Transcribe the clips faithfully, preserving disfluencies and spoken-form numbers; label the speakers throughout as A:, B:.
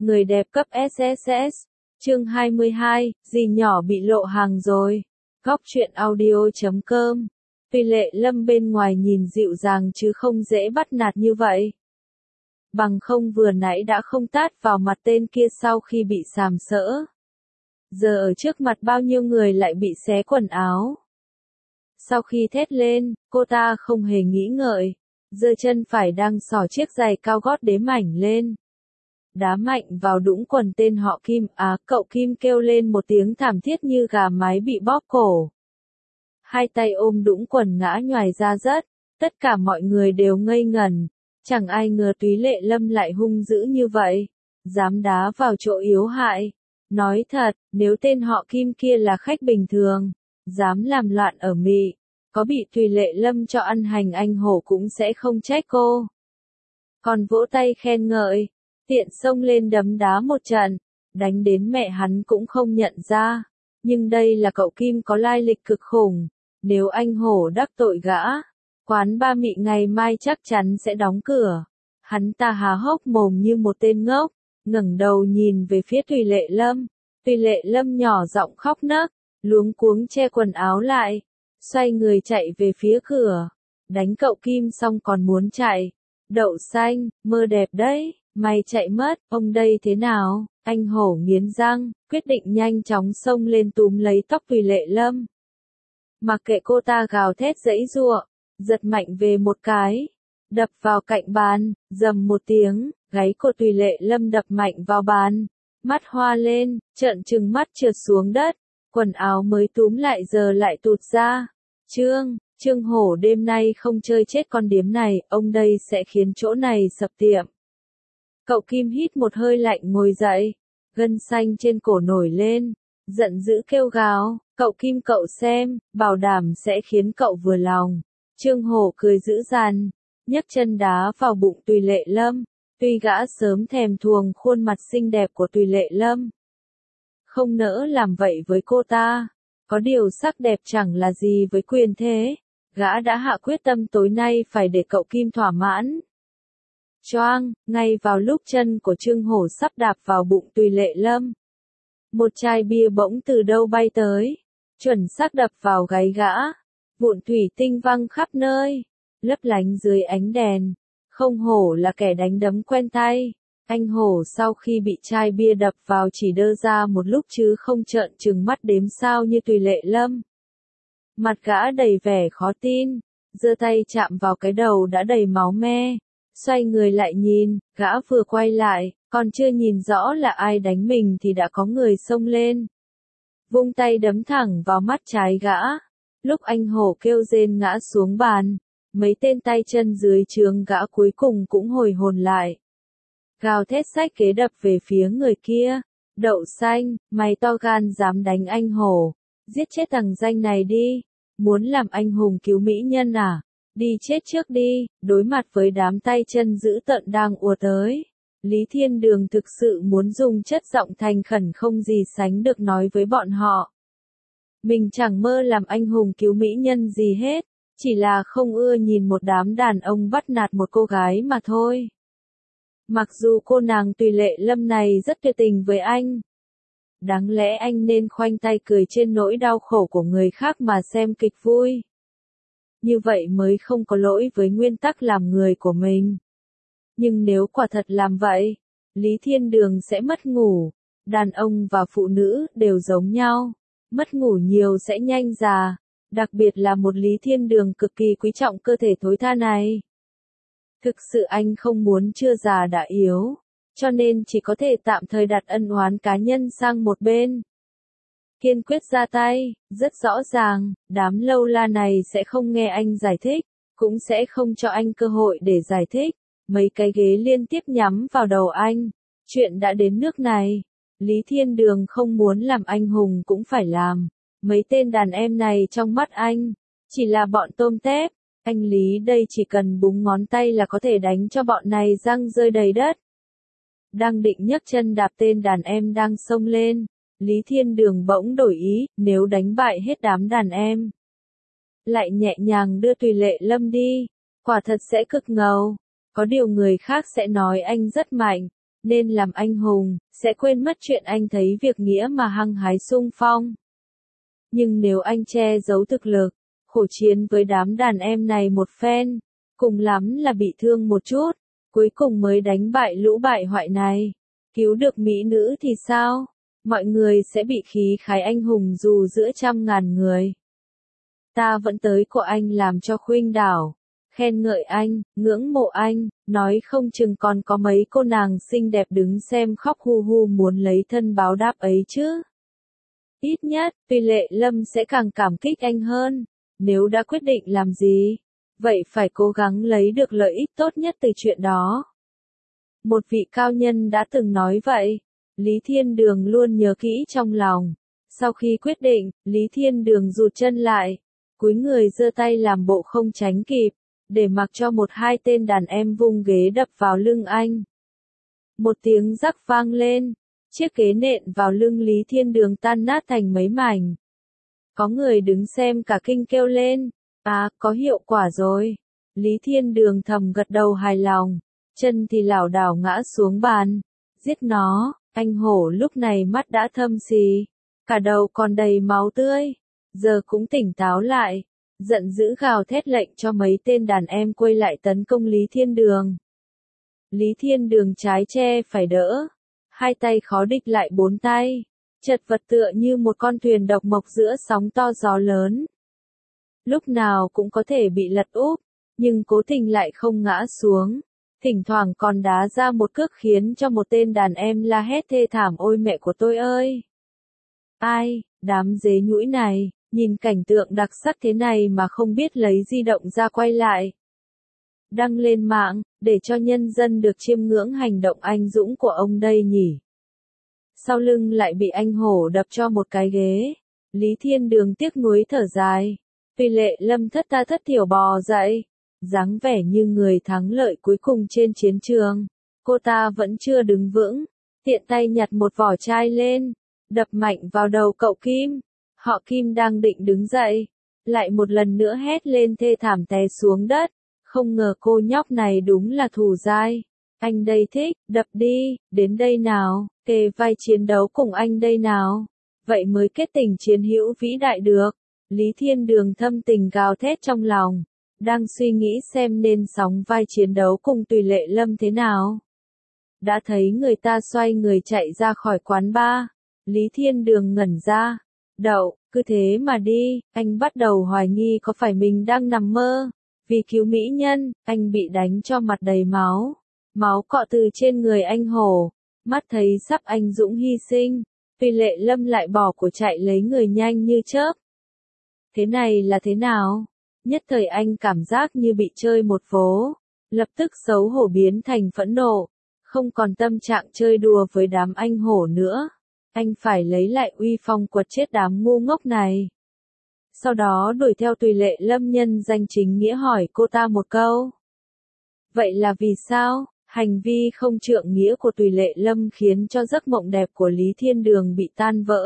A: Người đẹp cấp ét ét ét. Chương hai mươi hai, dì nhỏ bị lộ hàng rồi. Góc truyện audio chấm com. Tuy Lệ Lâm bên ngoài nhìn dịu dàng chứ không dễ bắt nạt như vậy. Bằng không vừa nãy đã không tát vào mặt tên kia sau khi bị sàm sỡ. Giờ ở trước mặt bao nhiêu người lại bị xé quần áo. Sau khi thét lên, cô ta không hề nghĩ ngợi, giơ chân phải đang xỏ chiếc giày cao gót đế mảnh lên. Đá mạnh vào đũng quần tên họ Kim. Á, cậu Kim kêu lên một tiếng thảm thiết như gà mái bị bóp cổ. Hai tay ôm đũng quần ngã nhoài ra đất, tất cả mọi người đều ngây ngẩn, chẳng ai ngờ Túy Lệ Lâm lại hung dữ như vậy, dám đá vào chỗ yếu hại. Nói thật, nếu tên họ Kim kia là khách bình thường, dám làm loạn ở Mị, có bị Túy Lệ Lâm cho ăn hành anh hổ cũng sẽ không trách cô. Còn vỗ tay khen ngợi, tiện xông lên đấm đá một trận, đánh đến mẹ hắn cũng không nhận ra. Nhưng đây là cậu Kim có lai lịch cực khủng, nếu anh hổ đắc tội gã, quán ba Mị ngày mai chắc chắn sẽ đóng cửa. Hắn ta há hốc mồm như một tên ngốc, ngẩng đầu nhìn về phía Túy Lệ Lâm. Túy Lệ Lâm nhỏ giọng khóc nấc, luống cuống che quần áo lại, xoay người chạy về phía cửa. Đánh cậu Kim xong còn muốn chạy. Đậu xanh, mơ đẹp đấy, mày chạy mất, ông đây thế nào? Anh hổ nghiến răng, quyết định nhanh chóng xông lên túm lấy tóc Túy Lệ Lâm. Mặc kệ cô ta gào thét giãy giụa, giật mạnh về một cái, đập vào cạnh bàn, rầm một tiếng, gáy của Túy Lệ Lâm đập mạnh vào bàn, mắt hoa lên, trợn trừng mắt trượt xuống đất, quần áo mới túm lại giờ lại tụt ra. Trương, Trương Hổ đêm nay không chơi chết con điếm này, ông đây sẽ khiến chỗ này sập tiệm. Cậu Kim hít một hơi lạnh ngồi dậy, gân xanh trên cổ nổi lên, giận dữ kêu gào, cậu Kim cậu xem, bảo đảm sẽ khiến cậu vừa lòng. Trương Hổ cười dữ dằn, nhấc chân đá vào bụng Túy Lệ Lâm, tuy gã sớm thèm thuồng khuôn mặt xinh đẹp của Túy Lệ Lâm. Không nỡ làm vậy với cô ta, có điều sắc đẹp chẳng là gì với quyền thế, gã đã hạ quyết tâm tối nay phải để cậu Kim thỏa mãn. Choang, ngay vào lúc chân của Trương Hổ sắp đạp vào bụng Túy Lệ Lâm, một chai bia bỗng từ đâu bay tới, chuẩn xác đập vào gáy gã, vụn thủy tinh văng khắp nơi, lấp lánh dưới ánh đèn. Không hổ là kẻ đánh đấm quen tay, anh hổ sau khi bị chai bia đập vào chỉ đơ ra một lúc chứ không trợn trừng mắt đếm sao như Túy Lệ Lâm. Mặt gã đầy vẻ khó tin, giơ tay chạm vào cái đầu đã đầy máu me, xoay người lại nhìn, gã vừa quay lại, còn chưa nhìn rõ là ai đánh mình thì đã có người xông lên, vung tay đấm thẳng vào mắt trái gã. Lúc anh hổ kêu rên ngã xuống bàn, mấy tên tay chân dưới trướng gã cuối cùng cũng hồi hồn lại, gào thét xách kế đập về phía người kia. Đậu xanh, mày to gan dám đánh anh hổ, giết chết thằng danh này đi, muốn làm anh hùng cứu mỹ nhân à, đi chết trước đi. Đối mặt với đám tay chân dữ tợn đang ùa tới, Lý Thiên Đường thực sự muốn dùng chất giọng thành khẩn không gì sánh được nói với bọn họ. Mình chẳng mơ làm anh hùng cứu mỹ nhân gì hết, chỉ là không ưa nhìn một đám đàn ông bắt nạt một cô gái mà thôi. Mặc dù cô nàng Túy Lệ Lâm này rất tuyệt tình với anh, đáng lẽ anh nên khoanh tay cười trên nỗi đau khổ của người khác mà xem kịch vui. Như vậy mới không có lỗi với nguyên tắc làm người của mình. Nhưng nếu quả thật làm vậy, Lý Thiên Đường sẽ mất ngủ. Đàn ông và phụ nữ đều giống nhau, mất ngủ nhiều sẽ nhanh già, đặc biệt là một Lý Thiên Đường cực kỳ quý trọng cơ thể thối tha này. Thực sự anh không muốn chưa già đã yếu, cho nên chỉ có thể tạm thời đặt ân oán cá nhân sang một bên. Kiên quyết ra tay, rất rõ ràng, đám lâu la này sẽ không nghe anh giải thích, cũng sẽ không cho anh cơ hội để giải thích. Mấy cái ghế liên tiếp nhắm vào đầu anh. Chuyện đã đến nước này, Lý Thiên Đường không muốn làm anh hùng cũng phải làm. Mấy tên đàn em này trong mắt anh, chỉ là bọn tôm tép. Anh Lý đây chỉ cần búng ngón tay là có thể đánh cho bọn này răng rơi đầy đất. Đang định nhấc chân đạp tên đàn em đang xông lên, Lý Thiên Đường bỗng đổi ý, nếu đánh bại hết đám đàn em, lại nhẹ nhàng đưa Túy Lệ Lâm đi, quả thật sẽ cực ngầu. Có điều người khác sẽ nói anh rất mạnh, nên làm anh hùng, sẽ quên mất chuyện anh thấy việc nghĩa mà hăng hái xung phong. Nhưng nếu anh che giấu thực lực, khổ chiến với đám đàn em này một phen, cùng lắm là bị thương một chút, cuối cùng mới đánh bại lũ bại hoại này, cứu được mỹ nữ thì sao? Mọi người sẽ bị khí khái anh hùng dù giữa trăm ngàn người. Ta vẫn tới của anh làm cho khuynh đảo, khen ngợi anh, ngưỡng mộ anh, nói không chừng còn có mấy cô nàng xinh đẹp đứng xem khóc hu hu muốn lấy thân báo đáp ấy chứ. Ít nhất, Tuy Lệ Lâm sẽ càng cảm kích anh hơn. Nếu đã quyết định làm gì, vậy phải cố gắng lấy được lợi ích tốt nhất từ chuyện đó. Một vị cao nhân đã từng nói vậy. Lý Thiên Đường luôn nhớ kỹ trong lòng. Sau khi quyết định, Lý Thiên Đường rụt chân lại, cúi người giơ tay làm bộ không tránh kịp, để mặc cho một hai tên đàn em vung ghế đập vào lưng anh. Một tiếng rắc vang lên, chiếc ghế nện vào lưng Lý Thiên Đường tan nát thành mấy mảnh. Có người đứng xem cả kinh kêu lên, à, có hiệu quả rồi. Lý Thiên Đường thầm gật đầu hài lòng, chân thì lảo đảo ngã xuống bàn. Giết nó, anh hổ lúc này mắt đã thâm xì, cả đầu còn đầy máu tươi, giờ cũng tỉnh táo lại, giận dữ gào thét lệnh cho mấy tên đàn em quay lại tấn công Lý Thiên Đường. Lý Thiên Đường trái che phải đỡ, hai tay khó địch lại bốn tay, chật vật tựa như một con thuyền độc mộc giữa sóng to gió lớn. Lúc nào cũng có thể bị lật úp, nhưng cố tình lại không ngã xuống, thỉnh thoảng còn đá ra một cước khiến cho một tên đàn em la hét thê thảm ôi mẹ của tôi ơi. Ai, đám dế nhũi này, nhìn cảnh tượng đặc sắc thế này mà không biết lấy di động ra quay lại. Đăng lên mạng, để cho nhân dân được chiêm ngưỡng hành động anh dũng của ông đây nhỉ. Sau lưng lại bị anh hổ đập cho một cái ghế. Lý Thiên Đường tiếc nuối thở dài. Tuy Lệ Lâm thất tha thất thiểu bò dậy, dáng vẻ như người thắng lợi cuối cùng trên chiến trường. Cô ta vẫn chưa đứng vững, tiện tay nhặt một vỏ chai lên, đập mạnh vào đầu cậu Kim. Họ Kim đang định đứng dậy, lại một lần nữa hét lên thê thảm té xuống đất. Không ngờ cô nhóc này đúng là thù dai. Anh đây thích, đập đi, đến đây nào, kề vai chiến đấu cùng anh đây nào. Vậy mới kết tình chiến hữu vĩ đại được. Lý Thiên Đường thâm tình gào thét trong lòng, đang suy nghĩ xem nên sóng vai chiến đấu cùng Tùy Lệ Lâm thế nào. Đã thấy người ta xoay người chạy ra khỏi quán bar, Lý Thiên Đường ngẩn ra. Đậu, cứ thế mà đi, anh bắt đầu hoài nghi có phải mình đang nằm mơ. Vì cứu mỹ nhân, anh bị đánh cho mặt đầy máu. Máu cọ từ trên người anh hổ. Mắt thấy sắp anh dũng hy sinh, Tùy Lệ Lâm lại bỏ của chạy lấy người nhanh như chớp. Thế này là thế nào? Nhất thời anh cảm giác như bị chơi một vố. Lập tức xấu hổ biến thành phẫn nộ. Không còn tâm trạng chơi đùa với đám anh hổ nữa. Anh phải lấy lại uy phong quật chết đám ngu ngốc này. Sau đó đuổi theo Tùy Lệ Lâm nhân danh chính nghĩa hỏi cô ta một câu. Vậy là vì sao? Hành vi không trượng nghĩa của Tùy Lệ Lâm khiến cho giấc mộng đẹp của Lý Thiên Đường bị tan vỡ.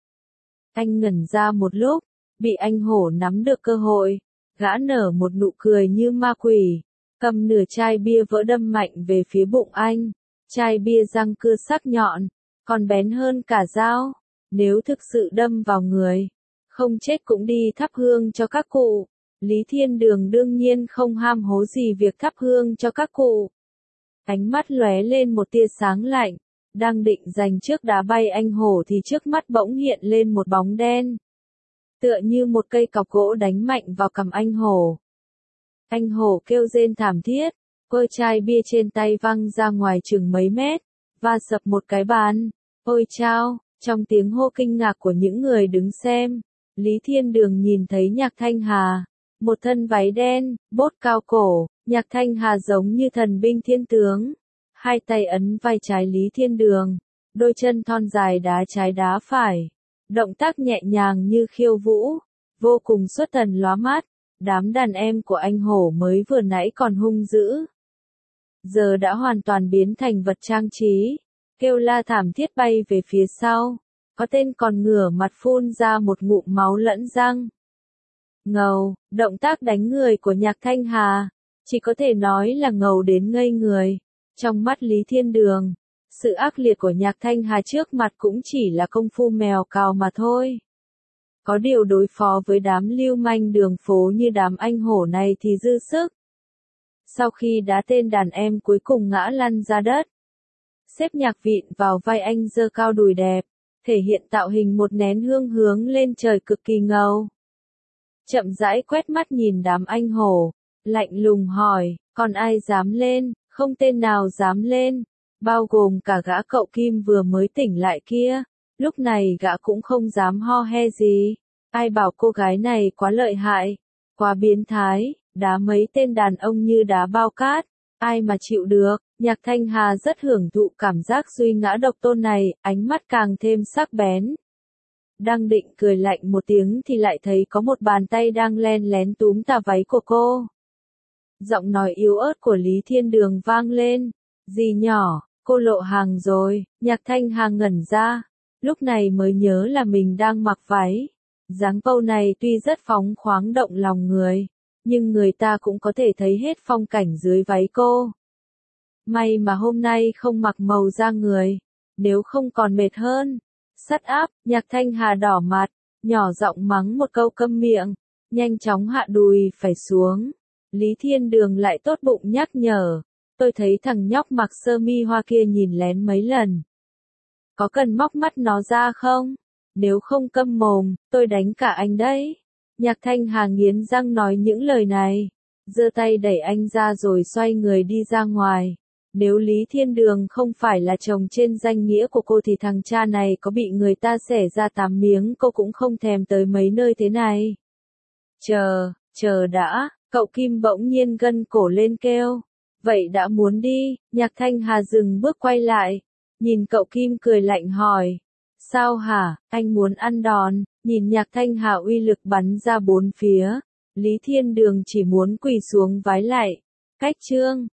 A: Anh ngẩn ra một lúc, bị anh hổ nắm được cơ hội, gã nở một nụ cười như ma quỷ, cầm nửa chai bia vỡ đâm mạnh về phía bụng anh. Chai bia răng cưa sắc nhọn, còn bén hơn cả dao, nếu thực sự đâm vào người, không chết cũng đi thắp hương cho các cụ. Lý Thiên Đường đương nhiên không ham hố gì việc thắp hương cho các cụ. Ánh mắt lóe lên một tia sáng lạnh, đang định giành trước đá bay anh hổ thì trước mắt bỗng hiện lên một bóng đen. Tựa như một cây cọc gỗ đánh mạnh vào cằm anh hổ. Anh hổ kêu rên thảm thiết, ôi chai bia trên tay văng ra ngoài chừng mấy mét, và sập một cái bàn. Ôi chao, trong tiếng hô kinh ngạc của những người đứng xem, Lý Thiên Đường nhìn thấy Nhạc Thanh Hà, một thân váy đen, bốt cao cổ, Nhạc Thanh Hà giống như thần binh thiên tướng, hai tay ấn vai trái Lý Thiên Đường, đôi chân thon dài đá trái đá phải, động tác nhẹ nhàng như khiêu vũ, vô cùng xuất thần lóa mắt. Đám đàn em của anh hổ mới vừa nãy còn hung dữ, giờ đã hoàn toàn biến thành vật trang trí, kêu la thảm thiết bay về phía sau, có tên còn ngửa mặt phun ra một ngụm máu lẫn răng. Ngầu, động tác đánh người của Nhạc Thanh Hà, chỉ có thể nói là ngầu đến ngây người. Trong mắt Lý Thiên Đường, Sự ác liệt của Nhạc Thanh Hà trước mặt cũng chỉ là công phu mèo cào mà thôi. Có điều đối phó với đám lưu manh đường phố như đám anh hổ này thì dư sức. Sau khi đá tên đàn em cuối cùng ngã lăn ra đất, xếp nhạc vịn vào vai anh giơ cao đùi đẹp, thể hiện tạo hình một nén hương hướng lên trời cực kỳ ngầu. Chậm rãi quét mắt nhìn đám anh hổ, lạnh lùng hỏi, còn ai dám lên? Không tên nào dám lên, bao gồm cả gã cậu Kim vừa mới tỉnh lại kia. Lúc này gã cũng không dám ho he gì. Ai bảo cô gái này quá lợi hại, quá biến thái, đá mấy tên đàn ông như đá bao cát, ai mà chịu được. Nhạc Thanh Hà rất hưởng thụ cảm giác duy ngã độc tôn này, ánh mắt càng thêm sắc bén. Đang định cười lạnh một tiếng thì lại thấy có một bàn tay đang len lén túm tà váy của cô. Giọng nói yếu ớt của Lý Thiên Đường vang lên, dì nhỏ, cô lộ hàng rồi. Nhạc Thanh Hà ngẩn ra, lúc này mới nhớ là mình đang mặc váy. Dáng pâu này tuy rất phóng khoáng động lòng người, nhưng người ta cũng có thể thấy hết phong cảnh dưới váy cô. May mà hôm nay không mặc màu da người, nếu không còn mệt hơn. Sắt áp, Nhạc Thanh Hà đỏ mặt, nhỏ giọng mắng một câu câm miệng, nhanh chóng hạ đùi phải xuống. Lý Thiên Đường lại tốt bụng nhắc nhở, tôi thấy thằng nhóc mặc sơ mi hoa kia nhìn lén mấy lần. Có cần móc mắt nó ra không? Nếu không câm mồm, tôi đánh cả anh đấy. Nhạc Thanh Hà nghiến răng nói những lời này, giơ tay đẩy anh ra rồi xoay người đi ra ngoài. Nếu Lý Thiên Đường không phải là chồng trên danh nghĩa của cô thì thằng cha này có bị người ta xẻ ra tám miếng cô cũng không thèm tới mấy nơi thế này. Chờ, chờ đã, cậu Kim bỗng nhiên gân cổ lên kêu. Vậy đã muốn đi? Nhạc Thanh Hà dừng bước quay lại, nhìn cậu Kim cười lạnh hỏi. Sao hả, anh muốn ăn đòn? Nhìn Nhạc Thanh Hà uy lực bắn ra bốn phía, Lý Thiên Đường chỉ muốn quỳ xuống vái lạy. Cách chương